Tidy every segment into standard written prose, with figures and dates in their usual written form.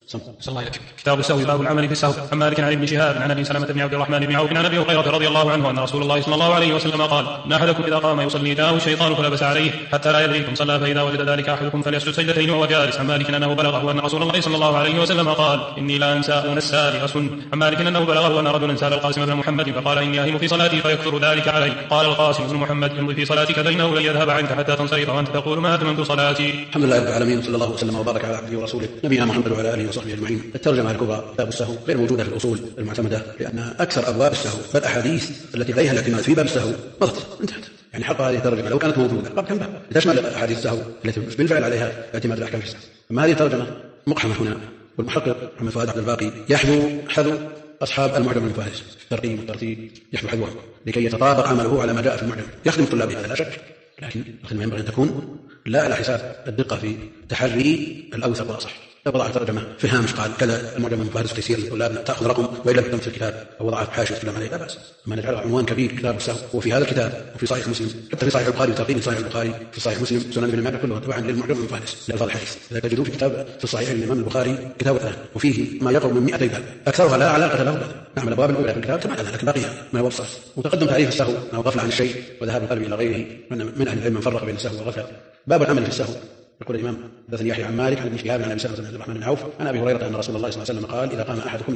صلى الله عليه وسلم. كتاب السهو باب العمل في السهو. عن مالك عن ابن شهاب عن ابي سلمة بن عبد الرحمن بن عوف عن ابي هريرة رضي الله عنه ان رسول الله صلى الله عليه وسلم قال: ان احدكم اذا قام يصلي جاءه الشيطان فلبس عليه حتى لا يدري كم صلى، فاذا وجد ذلك احدكم فليسجد سجدتين وهو جالس. عن مالك انه بلغه ان رسول الله صلى الله عليه وسلم قال: اني لا انسى لأسن. عن مالك انه بلغه ان رجلا سال القاسم بن محمد فقال: اني اهم في صلاتي فيكثر ذلك علي. قال القاسم بن محمد: امضي في صلاتك فانه لن يذهب عنك حتى تنصرف وانت تقول: ما اتممت صلاتي. الحمد لله رب العالمين، صلى الله وسلم وبارك على عبده ورسوله نبينا محمد وعلى اله وصحبه اجمعين. الترجمه الكبرى كتاب السهو غير موجوده في الاصول المعتمده، لان اكثر ابواب السهو فالاحاديث التي عليها الاعتماد في باب السهو مضت انتهت. يعني حق هذه الترجمه لو كانت موجوده قبل كم باب تشمل احاديث السهو التي بالفعل عليها اعتماد الاحكام في السهو. اما هذه الترجمه مقحمه هنا، والمحقق محمد فؤاد عبد الباقي يحذو أصحاب المعجم المفارس الترقيم والترتيب، يحذو حذوه لكي يتطابق عمله على ما جاء في المعجم، يخدم الطلاب هذا لا شك، لكن الخدمة ينبغي أن تكون لا على حساب الدقة في تحري الأوثق والأصح. لو وضع ترجمة في هامش قال كذا المعجم المفارس تيسير للطلاب تأخذ رقم وإلا تكتب في الكتاب، أو وضع في حاشية كلام عليه لا بأس. أما نجعله عنوان كبير كتاب السهو، وفي هذا الكتاب وفي صحيح مسلم، حتى في صحيح البخاري وترقيم صحيح البخاري، في صحيح مسلم، سنن ابن ماجه كلها تبعا للمعجم المفارس لألفاظ الحديث. إذا تجدون في كتاب في الصحيح الإمام البخاري كتاب الثاني وفيه ما يقرب من 200 باب أكثرها لا علاقة له بهذا. نعم الأبواب الأولى في الكتاب تبعنا، لكن بقي ما هو الصحيح. وتقدم تعريف السهو أنه غفلة عن الشيء وذهاب القلب إلى غيره، من أهل العلم من فرق بين السهو والغفلة. باب العمل في السهو. يقول الإمام حدثني يحيى عن مالك عن ابن شهاب عن ابي سلمة بن عبد الرحمن بن عوف عن ابي هريرة ان رسول الله صلى الله عليه وسلم قال: اذا قام احدكم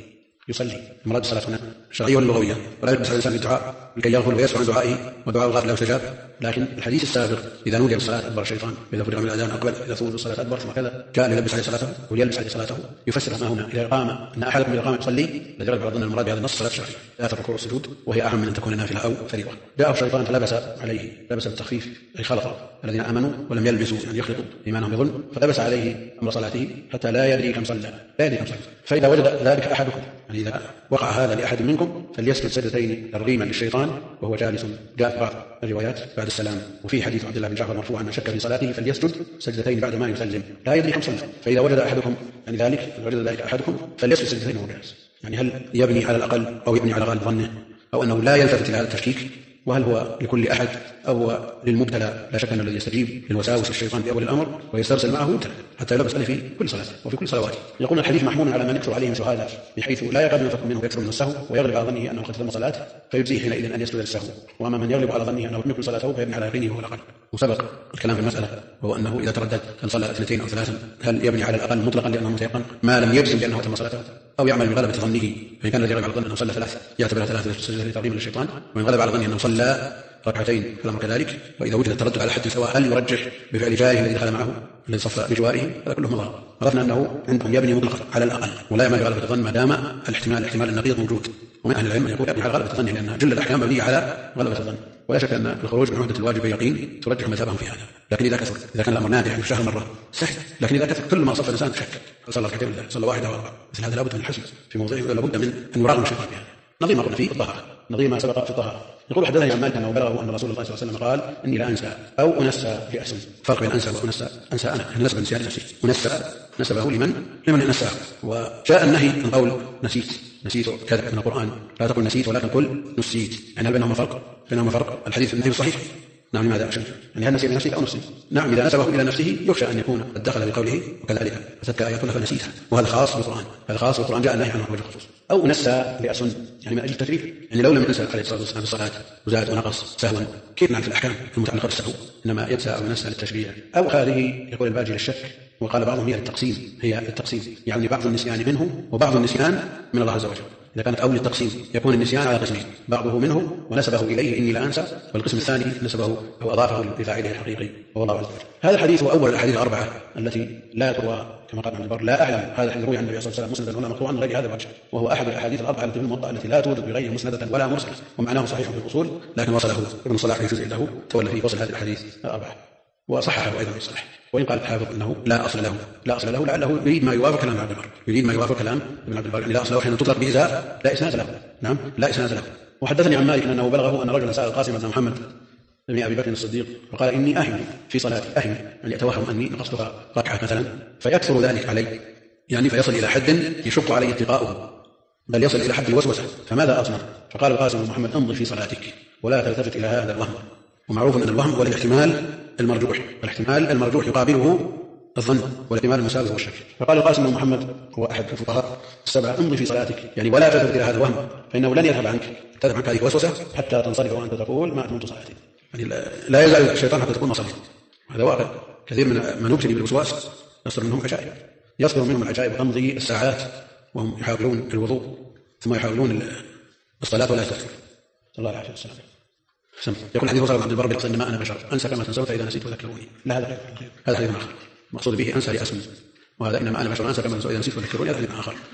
يصلي مراد الصلاة هنا شرعية ولغوية، ولا يلبس على الإنسان بالدعاء لكي يغفل ويسمع عن دعائه، ودعاء الغافل له استجاب. لكن الحديث السابق إذا نودي بالصلاة أدبر الشيطان، إذا فرغ من الأذان أقبل، إذا ثوب الصلاة أدبر، ثم كذا جاء ليلبس عليه صلاته وليلبس عليه صلاته. يفسر ما هنا إذا قام أن أحدكم إذا قام يصلي لجرد بعض المراد بهذا النص صلاة الشرعية، لا الركوع والسجود، وهي أهم من أن تكون نافلة أو فريضة. جاءه الشيطان فلبس عليه، لبس بالتخفيف أي خلط الذين آمنوا ولم يلبسوا يعني يخلطوا إيمانهم بظلم، فلبس عليه أمر صلاته حتى لا يدري كم صلى. فإذا وجد ذلك أحدكم، يعني إذا وقع هذا لأحد منكم فليسجد سجدتين ترغيما للشيطان وهو جالس. جاء في بعض الروايات بعد السلام، وفي حديث عبد الله بن جعفر مرفوعا: من شك في صلاته فليسجد سجدتين بعد ما يسلم لا يدري كم صلى. فإذا وجد أحدكم يعني ذلك أحدكم فليسجد سجدتين وهو جالس. يعني هل يبني على الأقل أو يبني على غالب ظنه، أو أنه لا يلتفت إلى هذا التشكيك، وهل هو لكل أحد أو للمبتلى؟ لا شك أن الذي يستجيب للوساوس الشيطان في أول الأمر ويسترسل معه مبتلى حتى يلبس عليه في كل صلاة وفي كل صلوات. يقول الحديث محمول على من يكثر عليه من شهادة، بحيث لا يكاد ينفك منه يكثر من السهو ويغلب على ظنه أنه قد تم صلاته فيجزيه حينئذ أن يسجد للسهو، وأما من يغلب على ظنه أنه لم يكن صلاته فيبني على يقينه وهو الأقل. وسبق الكلام في المسألة، وهو أنه إذا تردد هل صلى 2 أو 3 هل يبني على الأقل مطلقا لأنه متيقن ما لم يجزم بأنه تم صلاته، أو يعمل بغلبة ظنه، فإن كان الذي يغلب على ظنه أنه صلى 3 يعتبر 3 سجدة ترغيما للشيطان، وإن غلب على ظنه أنه صلى 2 فالأمر كذلك. وإذا وجد التردد على حد سواء هل يرجح بفعل جاره الذي دخل معه الذي صف بجواره؟ هذا كله مضار. عرفنا أنه عندهم يبني مطلقا على الأقل ولا يعمل بغلبة الظن ما دام الاحتمال النقيض موجود. ومن أهل العلم يقول يبني على غلبة الظن لأن جل الأحكام مبنية على غلبة الظن، ولا شك أن الخروج من عهدة الواجب يقين ترجح مذهبهم في هذا. لكن إذا كثر، إذا كان الأمر نادر يعني في الشهر مرة سهل، لكن إذا كثر كل ما صف الإنسان شك صلى 2 ولا صلى 1 أو 4 مثل هذا لابد من الحسم في موضعه، ولا بد من أن يراغم الشيطان بها. نظير ما قلنا فيه الطهارة، نظير ما سبق في الطهارة. يقول حدثني عن مالك أنه بلغه أن رسول الله صلى الله عليه وسلم قال: إني لا أنسى أو أنسى في أحسن. فرق بين أنسى وأنسى. أنسى أنا نسب النسيان لنفسي، ونسبه لمن ينساه. وجاء النهي عن قول نسيت كذا من القرآن، لا تقل نسيت ولكن قل نسيت. يعني هل بينهما فرق؟ الحديث النهي صحيح. نعم لماذا عشان يعني هل نسي لنفسه أو نفسه؟ نعم إذا نسبه إلى نفسه يخشى أن يكون قد دخل بقوله وكذلك فتلك آياتنا فنسيتها، وهذا خاص بالقرآن، جاء النهي عنه وجه خصوص. أو نسى لأسن يعني من أجل التجريب، يعني لو لم ينسى عليه الصلاة والسلام في الصلاة وزاد ونقص سهوا كيف نعرف الأحكام المتعلقة بالسهو؟ إنما ينسى أو ينسى للتشريع. أو هذه يقول الباجي للشك، وقال بعضهم هي التقسيم، يعني بعض النسيان منه وبعض النسيان من الله عز وجل. إذا كانت أول التقسيم يكون النسيان على قسمين، بعضه منه ونسبه إليه إني لا أنسى، والقسم الثاني نسبه أو أضافه لفاعله الحقيقي وهو الله عز وجل. هذا الحديث هو أول الأحاديث الأربعة التي لا تروى كما قال ابن البر، لا أعلم هذا الحديث روي عن النبي صلى الله عليه وسلم مسندا ولا مقطوعا من غير هذا الوجه، وهو أحد الأحاديث الأربعة التي في الموطأ التي لا توجد بغير مسندة ولا مرسلة، ومعناه صحيح في الأصول، لكن وصله ابن صلاح في جزء له تولى فيه وصل هذه الأحاديث الأربعة وصححه أيضا يصلح. وإن قال الحافظ أنه لا أصل له لعله يريد ما يوافق كلام ابن عبد البر، يعني لا أصل له حين تطلق بإزاء لا إسناد له. نعم لا إسناد له. وحدثني عن مالك أنه بلغه أن رجلا سأل القاسم بن محمد بن أبي بكر الصديق وقال: إني أهم في صلاتي، يعني أتوهم أني نقصتها ركعة مثلا، فيكثر ذلك علي، يعني فيصل إلى حد يشق علي اتقاؤه، بل يصل إلى حد الوسوسة، فماذا أصنع؟ فقال القاسم بن محمد: امضي في صلاتك ولا تلتفت إلى هذا الوهم. ومعروف أن الوهم هو الاحتمال المرجوح، والاحتمال المرجوح يقابله الظن والاحتمال المساوي والشك. فقال القاسم بن محمد هو أحد الفقهاء السبعة: امضي في صلاتك، يعني ولا تلتفت إلى هذا الوهم، فإنه لن يذهب عنك تذهب عنك هذه الوسوسة حتى تنصرف وأنت تقول ما أتممت صلاتي. يعني لا يزال الشيطان حتى تكون ما صليت. هذا واقع. كثير من يبتلي بالوسواس يصدر منهم عجائب، يصدر منهم العجائب تمضي الساعات وهم يحاولون الوضوء ثم يحاولون الصلاة ولا يستغفر. صلى الله عليه وسلم. يقول حديث وصل عبد البر بالأصل: إنما أنا بشر أنسى كما تنسون فإذا نسيت فذكروني. لا، هذا حديث آخر، المقصود به أنسى لأسمي، وهذا إنما أنا بشر أنسى كما تنسون فإذا نسيت فذكروني، هذا حديث آخر.